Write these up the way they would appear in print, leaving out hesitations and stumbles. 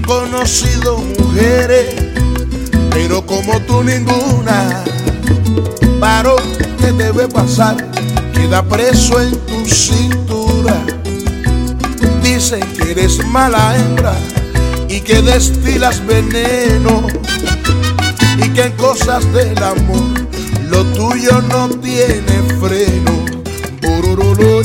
conocido mujeres, pero como tú ninguna. Varón que debe pasar, queda preso en tu cintura. Dicen que eres mala hembra y que destilas veneno, y que en cosas del amor lo tuyo no tiene freno. Burururu.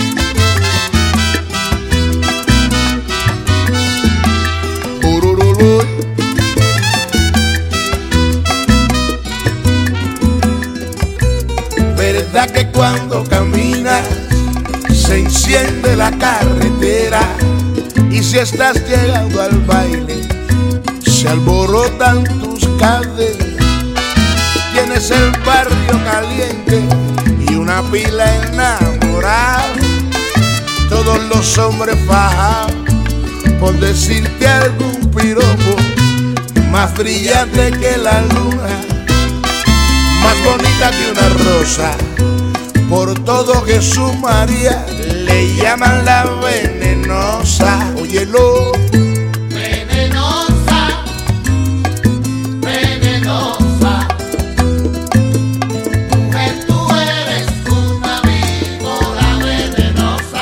¿Verdad que cuando caminas se enciende la carretera? Y si estás llegando al baile se alborotan tus caderas. Tienes el barrio caliente y una pila enamorada, todos los hombres fajados por decirte algún piropo, más brillante que la luna, más bonita que una rosa. Por todo Jesús María le llaman la venenosa. Óyelo. Venenosa, venenosa. Mujer, tú eres una víbora venenosa.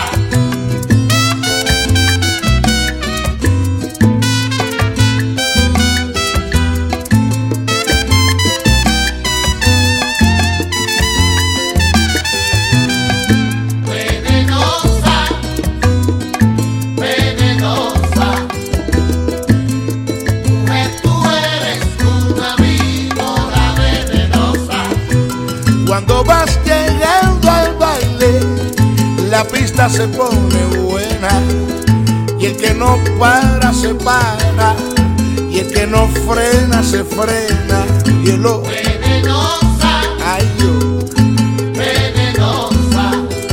Cuando vas llegando al baile, la pista se pone buena, y el que no para se para, y el que no frena se frena. Y el otro, Venenosa, ay yo, venenosa.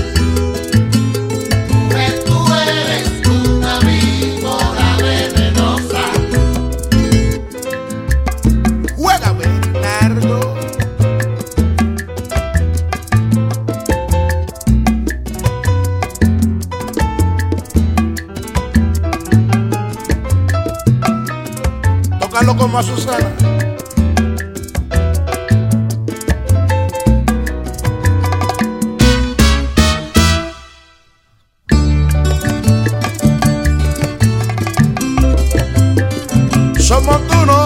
Mujer, tú eres una víbora venenosa. juega Bernardo. Tócalo como a Susana. Somos tú, ¿no?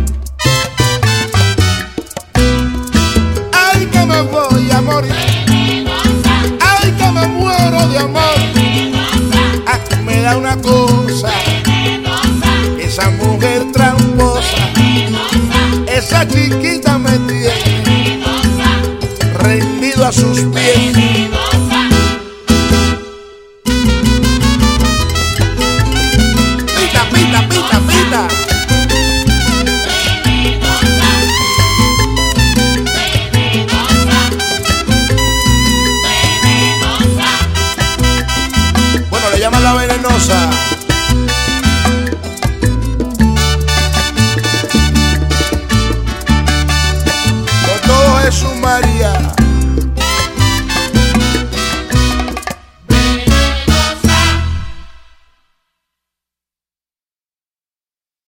Ay, que me voy a morir. Venenosa, Ay, que me muero de amor. venenosa, Ah, me da una cosa venenosa, esa mujer tramposa. venenosa, Esa chiquita me tiene venenosa, rendido a sus pies. venenosa. Pita, pita, pita, pita. Bueno, le llaman la venenosa.